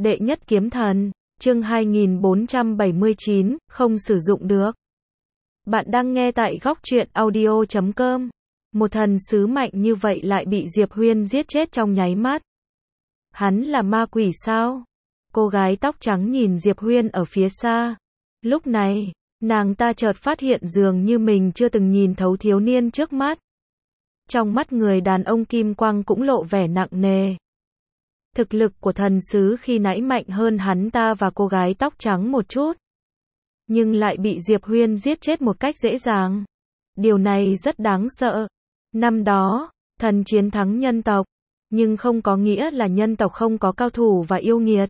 Đệ nhất kiếm thần, chương 2479, không sử dụng được. Bạn đang nghe tại góc truyện audio.com. Một thần sứ mạnh như vậy lại bị Diệp Huyên giết chết trong nháy mắt. Hắn là ma quỷ sao? Cô gái tóc trắng nhìn Diệp Huyên ở phía xa. Lúc này, nàng ta chợt phát hiện dường như mình chưa từng nhìn thấu thiếu niên trước mắt. Trong mắt người đàn ông kim quang cũng lộ vẻ nặng nề. Thực lực của thần sứ khi nãy mạnh hơn hắn ta và cô gái tóc trắng một chút. Nhưng lại bị Diệp Huyên giết chết một cách dễ dàng. Điều này rất đáng sợ. Năm đó, thần chiến thắng nhân tộc. Nhưng không có nghĩa là nhân tộc không có cao thủ và yêu nghiệt.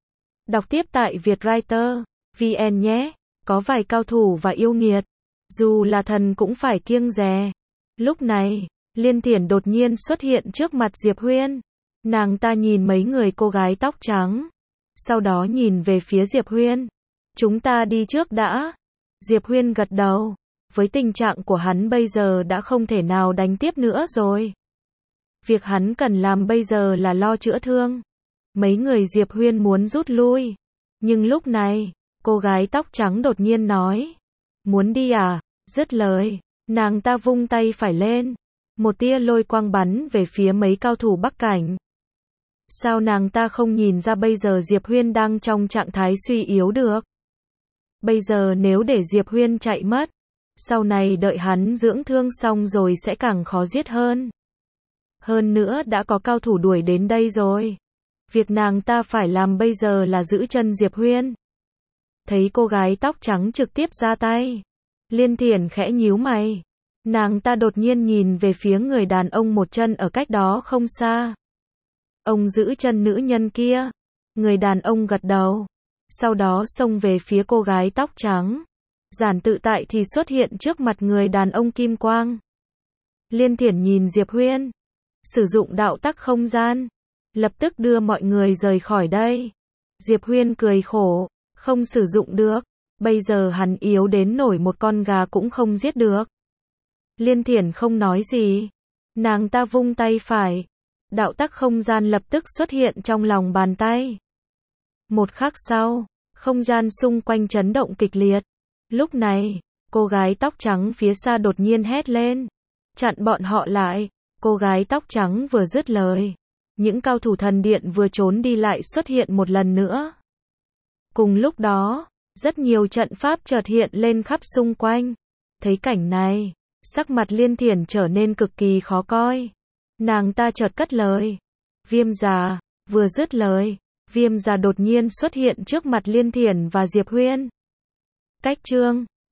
Đọc tiếp tại Vietwriter VN nhé. Có vài cao thủ và yêu nghiệt. Dù là thần cũng phải kiêng dè. Lúc này, Liên Thiển đột nhiên xuất hiện trước mặt Diệp Huyên. Nàng ta nhìn mấy người cô gái tóc trắng. Sau đó nhìn về phía Diệp Huyên. Chúng ta đi trước đã. Diệp Huyên gật đầu. Với tình trạng của hắn bây giờ đã không thể nào đánh tiếp nữa rồi. Việc hắn cần làm bây giờ là lo chữa thương. Mấy người Diệp Huyên muốn rút lui. Nhưng lúc này, cô gái tóc trắng đột nhiên nói. Muốn đi à? Dứt lời, nàng ta vung tay phải lên. Một tia lôi quang bắn về phía mấy cao thủ Bắc Cảnh. Sao nàng ta không nhìn ra bây giờ Diệp Huyên đang trong trạng thái suy yếu được? Bây giờ nếu để Diệp Huyên chạy mất, sau này đợi hắn dưỡng thương xong rồi sẽ càng khó giết hơn. Hơn nữa đã có cao thủ đuổi đến đây rồi. Việc nàng ta phải làm bây giờ là giữ chân Diệp Huyên. Thấy cô gái tóc trắng trực tiếp ra tay. Liên Thiển khẽ nhíu mày. Nàng ta đột nhiên nhìn về phía người đàn ông một chân ở cách đó không xa. Ông giữ chân nữ nhân kia. Người đàn ông gật đầu. Sau đó xông về phía cô gái tóc trắng. Giản tự tại thì xuất hiện trước mặt người đàn ông kim quang. Liên Thiển nhìn Diệp Huyên. Sử dụng đạo tắc không gian. Lập tức đưa mọi người rời khỏi đây. Diệp Huyên cười khổ. Không sử dụng được. Bây giờ hắn yếu đến nổi một con gà cũng không giết được. Liên Thiển không nói gì. Nàng ta vung tay phải. Đạo tắc không gian lập tức xuất hiện trong lòng bàn tay. Một khắc sau, không gian xung quanh chấn động kịch liệt. Lúc này, cô gái tóc trắng phía xa đột nhiên hét lên. Chặn bọn họ lại. Cô gái tóc trắng vừa dứt lời. Những cao thủ thần điện vừa trốn đi lại xuất hiện một lần nữa. Cùng lúc đó, rất nhiều trận pháp chợt hiện lên khắp xung quanh. Thấy cảnh này, sắc mặt Liên Thiển trở nên cực kỳ khó coi. Nàng ta chợt cất lời. Viêm già, vừa dứt lời. Viêm già đột nhiên xuất hiện trước mặt Liên Thiển và Diệp Huyên. Cách chương